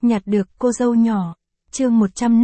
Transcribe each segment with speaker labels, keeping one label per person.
Speaker 1: Nhặt được cô dâu nhỏ. Chương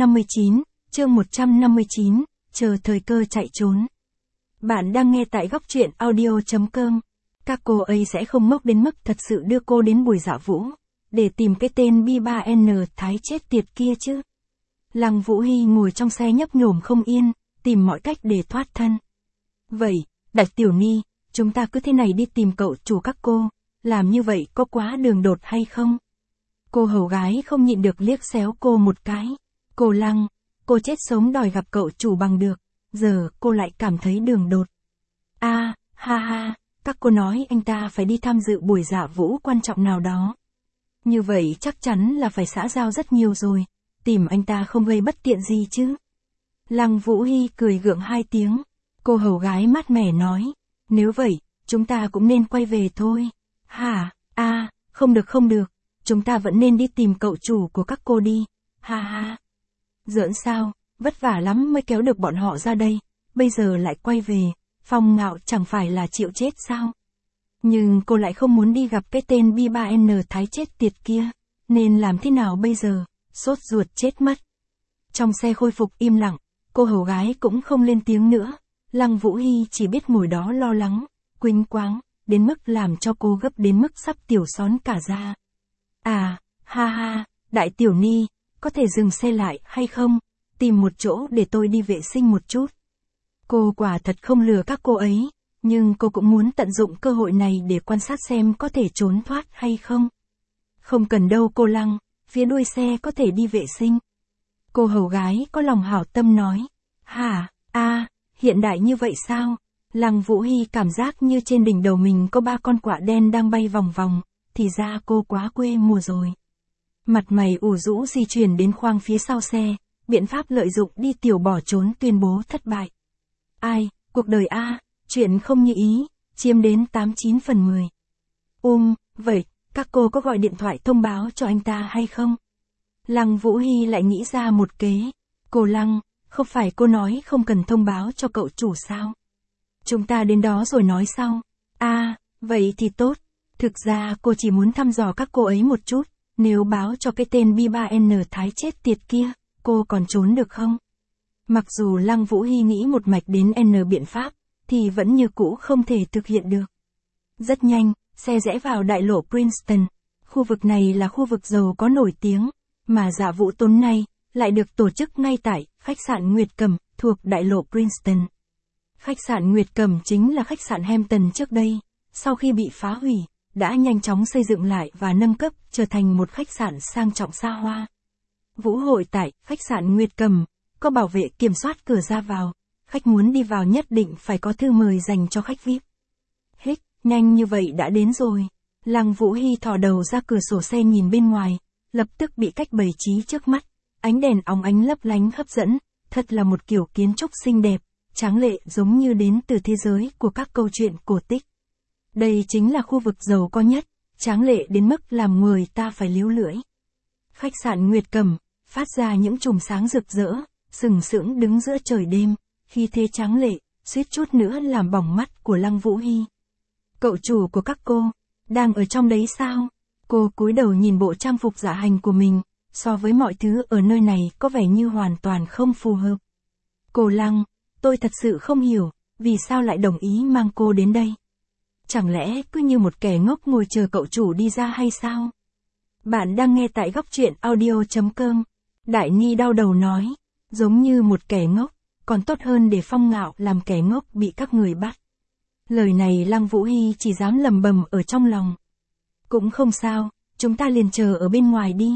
Speaker 1: 159, chờ thời cơ chạy trốn. Bạn đang nghe tại góc truyện audio.com. Các cô ấy sẽ không ngốc đến mức thật sự đưa cô đến buổi dạ vũ, để tìm cái tên B3N Thái chết tiệt kia chứ. Lăng Vũ Hy ngồi trong xe nhấp nhổm không yên, tìm mọi cách để thoát thân. Vậy, Đại Tiểu Ni, chúng ta cứ thế này đi tìm cậu chủ các cô, làm như vậy có quá đường đột hay không? Cô hầu gái không nhịn được liếc xéo cô một cái. Cô Lăng, cô chết sống đòi gặp cậu chủ bằng được, giờ cô lại cảm thấy đường đột. Ha ha, các cô nói anh ta phải đi tham dự buổi dạ vũ quan trọng nào đó. Như vậy chắc chắn là phải xã giao rất nhiều rồi, tìm anh ta không gây bất tiện gì chứ. Lăng Vũ Hy cười gượng hai tiếng, cô hầu gái mát mẻ nói, nếu vậy, chúng ta cũng nên quay về thôi. Không được, chúng ta vẫn nên đi tìm cậu chủ của các cô đi, ha. Giỡn sao, vất vả lắm mới kéo được bọn họ ra đây, bây giờ lại quay về, Phong Ngạo chẳng phải là chịu chết sao? Nhưng cô lại không muốn đi gặp cái tên B3N Thái chết tiệt kia, nên làm thế nào bây giờ, sốt ruột chết mất. Trong xe khôi phục im lặng, cô hầu gái cũng không lên tiếng nữa, Lăng Vũ Hy chỉ biết ngồi đó lo lắng, quĩnh quáng, đến mức làm cho cô gấp đến mức sắp tiểu xón cả da. Đại Tiểu Ni, có thể dừng xe lại hay không, tìm một chỗ để tôi đi vệ sinh một chút. Cô quả thật không lừa các cô ấy, nhưng cô cũng muốn tận dụng cơ hội này để quan sát xem có thể trốn thoát hay không. Không cần đâu cô Lăng, phía đuôi xe có thể đi vệ sinh. Cô hầu gái có lòng hảo tâm nói. Hiện đại như vậy sao? Lăng Vũ Hy cảm giác như trên đỉnh đầu mình có 3 con quạ đen đang bay vòng vòng, thì ra cô quá quê mùa rồi. Mặt mày ủ rũ di chuyển đến khoang phía sau xe, biện pháp lợi dụng đi tiểu bỏ trốn tuyên bố thất bại. Cuộc đời chuyện không như ý, chiếm đến 89 phần 10. Vậy, các cô có gọi điện thoại thông báo cho anh ta hay không? Lăng Vũ Hy lại nghĩ ra một kế. Cô Lăng, không phải cô nói không cần thông báo cho cậu chủ sao? Chúng ta đến đó rồi nói sau. Vậy thì tốt. Thực ra cô chỉ muốn thăm dò các cô ấy một chút, nếu báo cho cái tên B3N Thái chết tiệt kia, cô còn trốn được không? Mặc dù Lăng Vũ Hy nghĩ một mạch đến N biện pháp, thì vẫn như cũ không thể thực hiện được. Rất nhanh, xe rẽ vào đại lộ Princeton. Khu vực này là khu vực giàu có nổi tiếng, mà dạ vũ tối nay lại được tổ chức ngay tại khách sạn Nguyệt Cẩm thuộc đại lộ Princeton. Khách sạn Nguyệt Cẩm chính là khách sạn Hampton trước đây, sau khi bị phá hủy, đã nhanh chóng xây dựng lại và nâng cấp trở thành một khách sạn sang trọng xa hoa. Vũ hội tại khách sạn Nguyệt Cẩm có bảo vệ kiểm soát cửa ra vào, khách muốn đi vào nhất định phải có thư mời dành cho khách VIP. Nhanh như vậy đã đến rồi. Lăng Vũ Hy thò đầu ra cửa sổ xe nhìn bên ngoài, lập tức bị cách bày trí trước mắt, ánh đèn óng ánh lấp lánh hấp dẫn, thật là một kiểu kiến trúc xinh đẹp, tráng lệ giống như đến từ thế giới của các câu chuyện cổ tích. Đây chính là khu vực giàu có nhất, tráng lệ đến mức làm người ta phải líu lưỡi. Khách sạn Nguyệt Cẩm phát ra những chùm sáng rực rỡ, sừng sững đứng giữa trời đêm, khi thế tráng lệ, suýt chút nữa làm bỏng mắt của Lăng Vũ Hy. Cậu chủ của các cô, đang ở trong đấy sao? Cô cúi đầu nhìn bộ trang phục dạ hành của mình, so với mọi thứ ở nơi này có vẻ như hoàn toàn không phù hợp. Cô Lăng, tôi thật sự không hiểu, vì sao lại đồng ý mang cô đến đây? Chẳng lẽ cứ như một kẻ ngốc ngồi chờ cậu chủ đi ra hay sao? Bạn đang nghe tại góc truyện audio.com. Đại Ni đau đầu nói, giống như một kẻ ngốc, còn tốt hơn để Phong Ngạo làm kẻ ngốc bị các người bắt. Lời này Lăng Vũ Hy chỉ dám lầm bầm ở trong lòng. Cũng không sao, chúng ta liền chờ ở bên ngoài đi.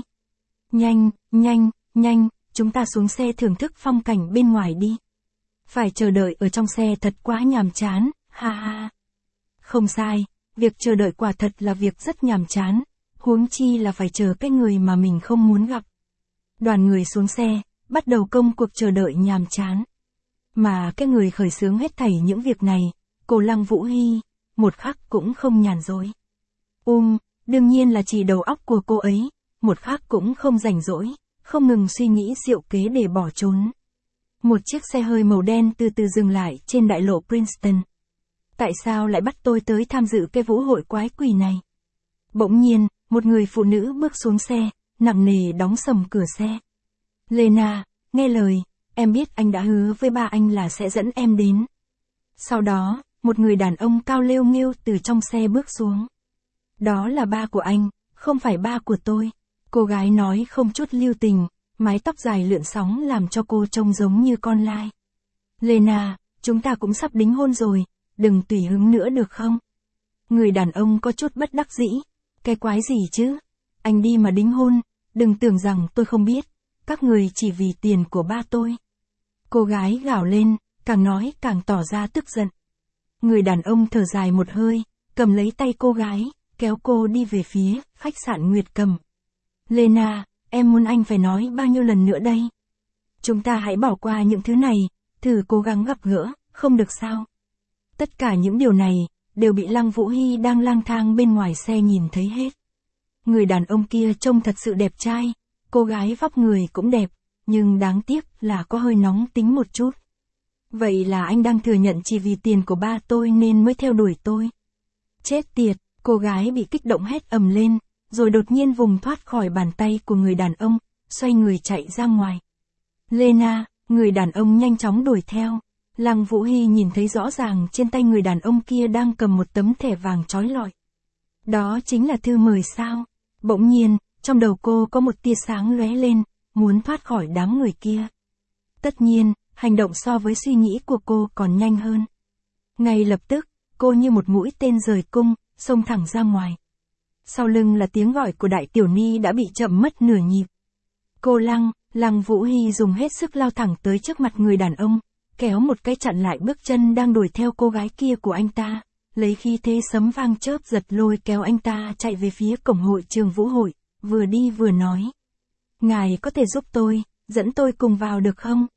Speaker 1: Nhanh, chúng ta xuống xe thưởng thức phong cảnh bên ngoài đi. Phải chờ đợi ở trong xe thật quá nhàm chán, ha. Không sai, việc chờ đợi quả thật là việc rất nhàm chán, huống chi là phải chờ cái người mà mình không muốn gặp. Đoàn người xuống xe, bắt đầu công cuộc chờ đợi nhàm chán. Mà cái người khởi xướng hết thảy những việc này, cô Lăng Vũ Hy, một khắc cũng không nhàn rỗi. Đương nhiên là chỉ đầu óc của cô ấy, một khắc cũng không rảnh rỗi, không ngừng suy nghĩ diệu kế để bỏ trốn. Một chiếc xe hơi màu đen từ từ dừng lại trên đại lộ Princeton. Tại sao lại bắt tôi tới tham dự cái vũ hội quái quỷ này? Bỗng nhiên, một người phụ nữ bước xuống xe, nặng nề đóng sầm cửa xe. Lena, nghe lời, em biết anh đã hứa với ba anh là sẽ dẫn em đến. Sau đó, một người đàn ông cao lêu nghêu từ trong xe bước xuống. Đó là ba của anh, không phải ba của tôi. Cô gái nói không chút lưu tình, mái tóc dài lượn sóng làm cho cô trông giống như con lai. Lena, chúng ta cũng sắp đính hôn rồi, đừng tùy hứng nữa được không? Người đàn ông có chút bất đắc dĩ. Cái quái gì chứ? Anh đi mà đính hôn, đừng tưởng rằng tôi không biết. Các người chỉ vì tiền của ba tôi. Cô gái gào lên, càng nói càng tỏ ra tức giận. Người đàn ông thở dài một hơi, cầm lấy tay cô gái, kéo cô đi về phía khách sạn Nguyệt Cầm. Lena, em muốn anh phải nói bao nhiêu lần nữa đây? Chúng ta hãy bỏ qua những thứ này, thử cố gắng gặp gỡ, không được sao? Tất cả những điều này, đều bị Lăng Vũ Hy đang lang thang bên ngoài xe nhìn thấy hết. Người đàn ông kia trông thật sự đẹp trai, cô gái vóc người cũng đẹp, nhưng đáng tiếc là có hơi nóng tính một chút. Vậy là anh đang thừa nhận chỉ vì tiền của ba tôi nên mới theo đuổi tôi. Chết tiệt, cô gái bị kích động hét ầm lên, rồi đột nhiên vùng thoát khỏi bàn tay của người đàn ông, xoay người chạy ra ngoài. Lena, người đàn ông nhanh chóng đuổi theo. Lăng Vũ Hy nhìn thấy rõ ràng trên tay người đàn ông kia đang cầm một tấm thẻ vàng chói lọi. Đó chính là thư mời sao? Bỗng nhiên, trong đầu cô có một tia sáng lóe lên, muốn thoát khỏi đám người kia. Tất nhiên, hành động so với suy nghĩ của cô còn nhanh hơn. Ngay lập tức, cô như một mũi tên rời cung, xông thẳng ra ngoài. Sau lưng là tiếng gọi của Đại Tiểu Ni đã bị chậm mất nửa nhịp. Cô Lăng Vũ Hy dùng hết sức lao thẳng tới trước mặt người đàn ông, kéo một cái chặn lại bước chân đang đuổi theo cô gái kia của anh ta, lấy khí thế sấm vang chớp giật lôi kéo anh ta chạy về phía cổng hội trường Vũ hội, vừa đi vừa nói. Ngài có thể giúp tôi, dẫn tôi cùng vào được không?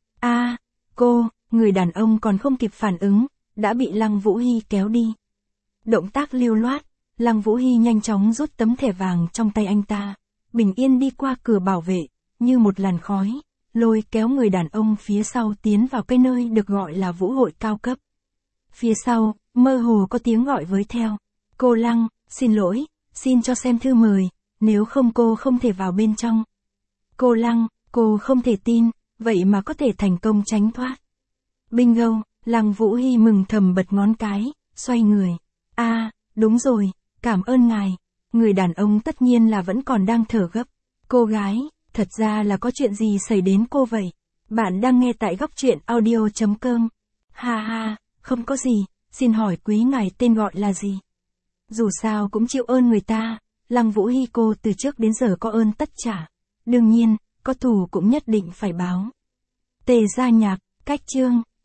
Speaker 1: Người đàn ông còn không kịp phản ứng, đã bị Lăng Vũ Hy kéo đi. Động tác lưu loát, Lăng Vũ Hy nhanh chóng rút tấm thẻ vàng trong tay anh ta, bình yên đi qua cửa bảo vệ, như một làn khói, lôi kéo người đàn ông phía sau tiến vào cái nơi được gọi là vũ hội cao cấp. Phía sau, mơ hồ có tiếng gọi với theo. Cô Lăng, xin lỗi, xin cho xem thư mời, nếu không cô không thể vào bên trong. Cô Lăng, cô không thể tin, vậy mà có thể thành công tránh thoát. Bingo, Lăng Vũ Hy mừng thầm bật ngón cái, xoay người. Đúng rồi, cảm ơn ngài. Người đàn ông tất nhiên là vẫn còn đang thở gấp. Cô gái, thật ra là có chuyện gì xảy đến cô vậy? Bạn đang nghe tại góc truyện audio.com. Ha, không có gì, xin hỏi quý ngài tên gọi là gì? Dù sao cũng chịu ơn người ta, Lăng Vũ Hy cô từ trước đến giờ có ơn tất trả. Đương nhiên, có thù cũng nhất định phải báo. Tề Gia Nhạc, cách chương.